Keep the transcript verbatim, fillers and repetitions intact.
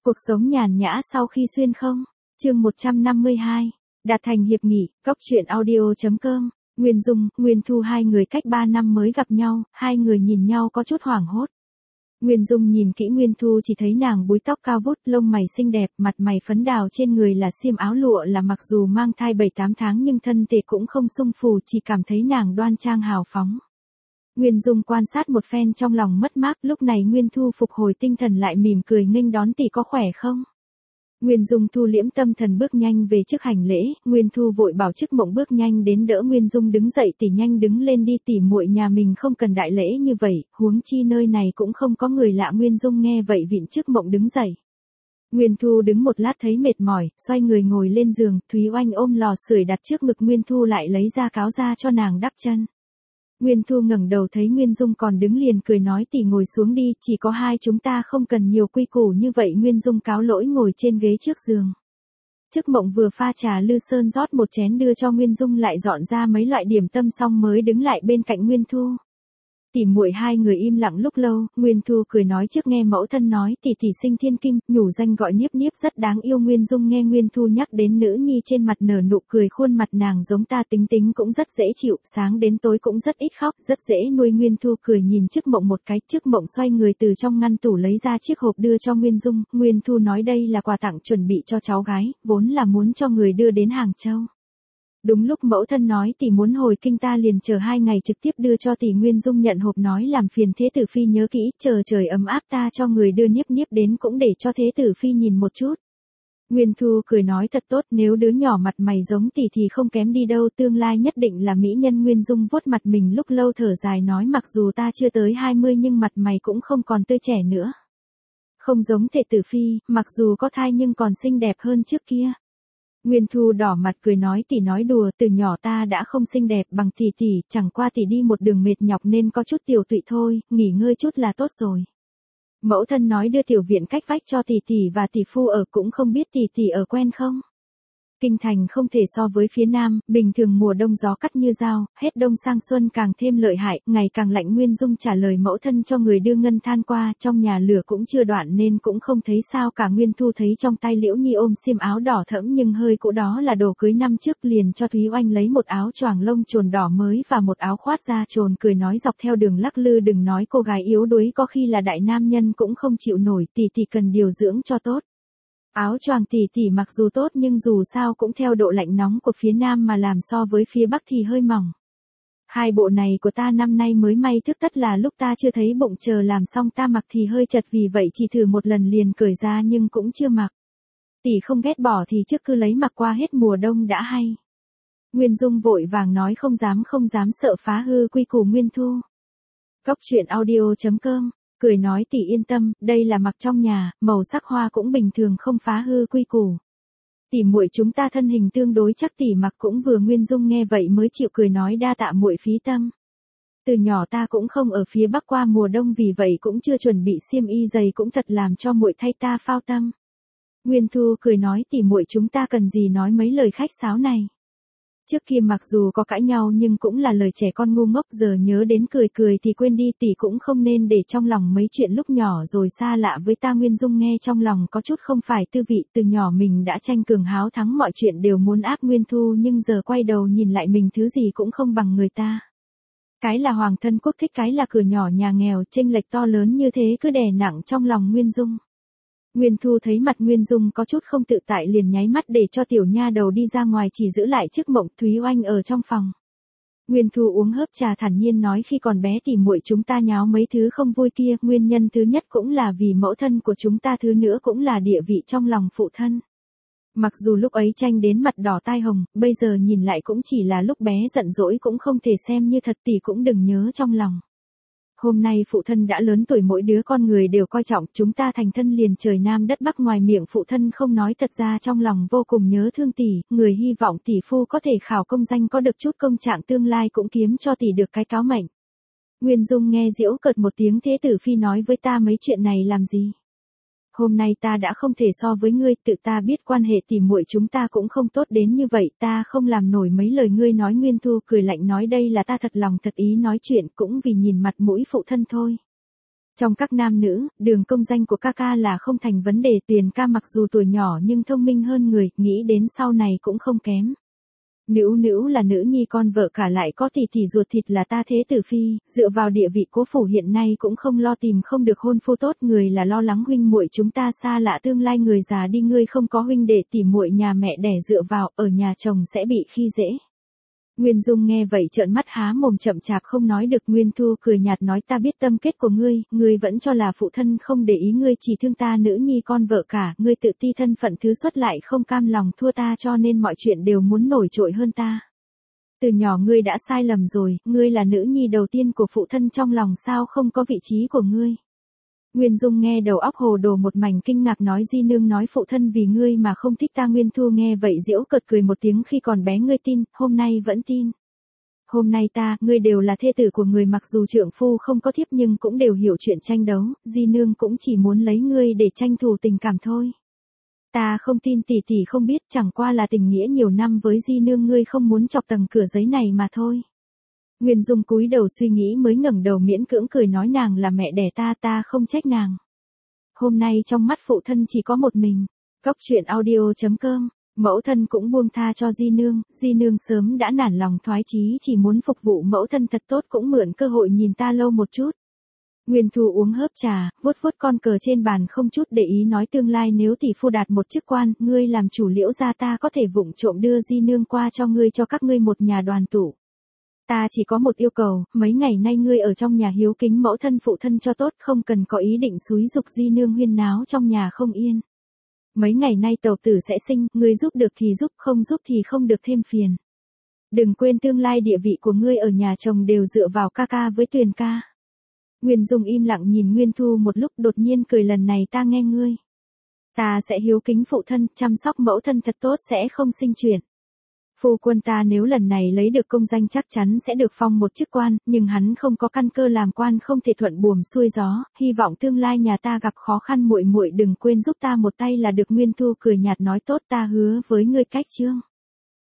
Cuộc sống nhàn nhã sau khi xuyên không? Chương một trăm năm mươi hai. Đạt thành hiệp nghị, Cốc truyện audio chấm com. Nguyên Dung, Nguyên Thu hai người cách ba năm mới gặp nhau, hai người nhìn nhau có chút hoảng hốt. Nguyên Dung nhìn kỹ Nguyên Thu chỉ thấy nàng búi tóc cao vút, lông mày xinh đẹp, mặt mày phấn đào, trên người là xiêm áo lụa, là mặc dù mang thai bảy tám tháng nhưng thân thể cũng không sung phù, chỉ cảm thấy nàng đoan trang hào phóng. Nguyên Dung quan sát một phen trong lòng mất mát, lúc này Nguyên Thu phục hồi tinh thần lại mỉm cười nghênh đón, tỷ có khỏe không? Nguyên Dung thu liễm tâm thần bước nhanh về trước hành lễ, Nguyên Thu vội bảo Chức Mộng bước nhanh đến đỡ Nguyên Dung đứng dậy, tỷ nhanh đứng lên đi, tỷ muội nhà mình không cần đại lễ như vậy, huống chi nơi này cũng không có người lạ. Nguyên Dung nghe vậy vịn Chức Mộng đứng dậy. Nguyên Thu đứng một lát thấy mệt mỏi, xoay người ngồi lên giường, Thúy Oanh ôm lò sưởi đặt trước ngực Nguyên Thu lại lấy ra cáo ra cho nàng đắp chân. Nguyên Thu ngẩng đầu thấy Nguyên Dung còn đứng liền cười nói, tỷ ngồi xuống đi, chỉ có hai chúng ta không cần nhiều quy củ như vậy. Nguyên Dung cáo lỗi ngồi trên ghế trước giường. Chức Mộng vừa pha trà lư sơn rót một chén đưa cho Nguyên Dung, lại dọn ra mấy loại điểm tâm xong mới đứng lại bên cạnh Nguyên Thu. Tỷ muội hai người im lặng lúc lâu, Nguyên Thu cười nói, trước nghe mẫu thân nói tỷ tỷ sinh thiên kim, nhủ danh gọi Niếp Niếp rất đáng yêu. Nguyên Dung nghe Nguyên Thu nhắc đến nữ nhi trên mặt nở nụ cười, khuôn mặt nàng giống ta, tính tính cũng rất dễ chịu, sáng đến tối cũng rất ít khóc, rất dễ nuôi. Nguyên Thu cười nhìn Chức Mộng một cái, Chức Mộng xoay người từ trong ngăn tủ lấy ra chiếc hộp đưa cho Nguyên Dung. Nguyên Thu nói đây là quà tặng chuẩn bị cho cháu gái, vốn là muốn cho người đưa đến Hàng Châu. Đúng lúc mẫu thân nói tỷ muốn hồi kinh ta liền chờ hai ngày trực tiếp đưa cho tỷ. Nguyên Dung nhận hộp nói làm phiền Thế Tử Phi nhớ kỹ, chờ trời ấm áp ta cho người đưa Niếp Niếp đến cũng để cho Thế Tử Phi nhìn một chút. Nguyên Thu cười nói thật tốt, nếu đứa nhỏ mặt mày giống tỷ thì không kém đi đâu, tương lai nhất định là mỹ nhân. Nguyên Dung vuốt mặt mình lúc lâu thở dài nói, mặc dù ta chưa tới hai mươi nhưng mặt mày cũng không còn tươi trẻ nữa. Không giống Thế Tử Phi, mặc dù có thai nhưng còn xinh đẹp hơn trước kia. Nguyên Thu đỏ mặt cười nói, tỷ nói đùa, từ nhỏ ta đã không xinh đẹp bằng tỷ tỷ, chẳng qua tỷ đi một đường mệt nhọc nên có chút tiểu tụy thôi, nghỉ ngơi chút là tốt rồi. Mẫu thân nói đưa tiểu viện cách vách cho tỷ tỷ và tỷ phu ở, cũng không biết tỷ tỷ ở quen không? Kinh thành không thể so với phía nam, bình thường mùa đông gió cắt như dao, hết đông sang xuân càng thêm lợi hại, ngày càng lạnh. Nguyên Dung trả lời mẫu thân cho người đưa ngân than qua, trong nhà lửa cũng chưa đoạn nên cũng không thấy sao cả. Nguyên Thu thấy trong tay Liễu Nhi ôm xiêm áo đỏ thẫm nhưng hơi cũ, đó là đồ cưới năm trước, liền cho Thúy Oanh lấy một áo choàng lông chồn đỏ mới và một áo khoác da chồn, cười nói dọc theo đường lắc lư đừng nói cô gái yếu đuối có khi là đại nam nhân cũng không chịu nổi, tỷ tỷ cần điều dưỡng cho tốt. Áo choàng tỷ tỷ mặc dù tốt nhưng dù sao cũng theo độ lạnh nóng của phía Nam mà làm so với phía Bắc thì hơi mỏng. Hai bộ này của ta năm nay mới may, thức tất là lúc ta chưa thấy bụng, chờ làm xong ta mặc thì hơi chật, vì vậy chỉ thử một lần liền cởi ra nhưng cũng chưa mặc. Tỷ không ghét bỏ thì trước cứ lấy mặc qua hết mùa đông đã hay. Nguyên Dung vội vàng nói không dám không dám, sợ phá hư quy củ. Nguyên Thu. Cốc truyện audio chấm com. Cười nói tỷ yên tâm, đây là mặc trong nhà, màu sắc hoa cũng bình thường, không phá hư quy củ. Tỷ muội chúng ta thân hình tương đối chắc tỷ mặc cũng vừa. Nguyên Dung nghe vậy mới chịu cười nói đa tạ muội phí tâm. Từ nhỏ ta cũng không ở phía Bắc qua mùa đông, vì vậy cũng chưa chuẩn bị xiêm y dày, cũng thật làm cho muội thay ta phao tâm. Nguyên Thu cười nói tỷ muội chúng ta cần gì nói mấy lời khách sáo này. Trước kia mặc dù có cãi nhau nhưng cũng là lời trẻ con ngu ngốc, giờ nhớ đến cười cười thì quên đi, tỷ cũng không nên để trong lòng mấy chuyện lúc nhỏ rồi xa lạ với ta. Nguyên Dung nghe trong lòng có chút không phải tư vị, từ nhỏ mình đã tranh cường háo thắng, mọi chuyện đều muốn áp Nguyên Thu, nhưng giờ quay đầu nhìn lại mình thứ gì cũng không bằng người ta. Cái là hoàng thân quốc thích, cái là cửa nhỏ nhà nghèo, chênh lệch to lớn như thế cứ đè nặng trong lòng Nguyên Dung. Nguyên Thu thấy mặt Nguyên Dung có chút không tự tại liền nháy mắt để cho tiểu nha đầu đi ra ngoài, chỉ giữ lại Chức Mộng, Thúy Oanh ở trong phòng. Nguyên Thu uống hớp trà thản nhiên nói, khi còn bé tỷ muội chúng ta nháo mấy thứ không vui kia, nguyên nhân thứ nhất cũng là vì mẫu thân của chúng ta, thứ nữa cũng là địa vị trong lòng phụ thân. Mặc dù lúc ấy tranh đến mặt đỏ tai hồng, bây giờ nhìn lại cũng chỉ là lúc bé giận dỗi, cũng không thể xem như thật, tỷ cũng đừng nhớ trong lòng. Hôm nay phụ thân đã lớn tuổi, mỗi đứa con người đều coi trọng, chúng ta thành thân liền trời Nam đất Bắc, ngoài miệng phụ thân không nói, thật ra trong lòng vô cùng nhớ thương tỷ, người hy vọng tỷ phu có thể khảo công danh, có được chút công trạng, tương lai cũng kiếm cho tỷ được cái cáo mệnh. Nguyên Dung nghe giễu cợt một tiếng, Thế Tử Phi nói với ta mấy chuyện này làm gì? Hôm nay ta đã không thể so với ngươi, tự ta biết quan hệ tỷ muội chúng ta cũng không tốt đến như vậy, ta không làm nổi mấy lời ngươi nói. Nguyên Thu cười lạnh nói đây là ta thật lòng thật ý nói chuyện, cũng vì nhìn mặt mũi phụ thân thôi. Trong các nam nữ, đường công danh của ca ca là không thành vấn đề. Tuyền ca mặc dù tuổi nhỏ nhưng thông minh hơn người, nghĩ đến sau này cũng không kém. Nữu Nữu là nữ nhi con vợ cả lại có tỷ tỷ ruột thịt là ta thế tử phi, dựa vào địa vị cố phủ hiện nay cũng không lo tìm không được hôn phu tốt, người là lo lắng huynh muội chúng ta xa lạ tương lai người già đi, ngươi không có huynh đệ tỉ muội nhà mẹ đẻ dựa vào, ở nhà chồng sẽ bị khi dễ. Nguyên Dung nghe vậy trợn mắt há mồm chậm chạp không nói được. Nguyên Thu cười nhạt nói ta biết tâm kết của ngươi, ngươi vẫn cho là phụ thân không để ý ngươi chỉ thương ta nữ nhi con vợ cả, ngươi tự ti thân phận thứ xuất lại không cam lòng thua ta cho nên mọi chuyện đều muốn nổi trội hơn ta. Từ nhỏ ngươi đã sai lầm rồi, ngươi là nữ nhi đầu tiên của phụ thân trong lòng sao không có vị trí của ngươi. Nguyên Dung nghe đầu óc hồ đồ một mảnh kinh ngạc nói Di nương nói phụ thân vì ngươi mà không thích ta. Nguyên Thu nghe vậy giễu cợt cười một tiếng khi còn bé ngươi tin, hôm nay vẫn tin. Hôm nay ta, ngươi đều là thê tử của người mặc dù trượng phu không có thiếp nhưng cũng đều hiểu chuyện tranh đấu, Di nương cũng chỉ muốn lấy ngươi để tranh thủ tình cảm thôi. Ta không tin tỷ tỷ không biết chẳng qua là tình nghĩa nhiều năm với Di nương ngươi không muốn chọc tầng cửa giấy này mà thôi. Nguyên Dung cúi đầu suy nghĩ mới ngẩng đầu miễn cưỡng cười nói nàng là mẹ đẻ ta ta không trách nàng. Hôm nay trong mắt phụ thân chỉ có một mình. Cốc truyện audio chấm com, mẫu thân cũng buông tha cho Di nương, Di nương sớm đã nản lòng thoái chí chỉ muốn phục vụ mẫu thân thật tốt cũng mượn cơ hội nhìn ta lâu một chút. Nguyên Thu uống hớp trà, vuốt vuốt con cờ trên bàn không chút để ý nói tương lai nếu tỷ phu đạt một chức quan, ngươi làm chủ Liễu gia ta có thể vụng trộm đưa Di nương qua cho ngươi cho các ngươi một nhà đoàn tụ. Ta chỉ có một yêu cầu, mấy ngày nay ngươi ở trong nhà hiếu kính mẫu thân phụ thân cho tốt không cần có ý định xúi dục Di nương huyên náo trong nhà không yên. Mấy ngày nay tẩu tử sẽ sinh, ngươi giúp được thì giúp không giúp thì không được thêm phiền. Đừng quên tương lai địa vị của ngươi ở nhà chồng đều dựa vào ca ca với Tuyền ca. Nguyên Dung im lặng nhìn Nguyên Thu một lúc đột nhiên cười lần này ta nghe ngươi. Ta sẽ hiếu kính phụ thân, chăm sóc mẫu thân thật tốt sẽ không sinh chuyện. Phu quân ta nếu lần này lấy được công danh chắc chắn sẽ được phong một chức quan, nhưng hắn không có căn cơ làm quan không thể thuận buồm xuôi gió, hy vọng tương lai nhà ta gặp khó khăn muội muội đừng quên giúp ta một tay là được. Nguyên Thu cười nhạt nói tốt ta hứa với ngươi cách chương.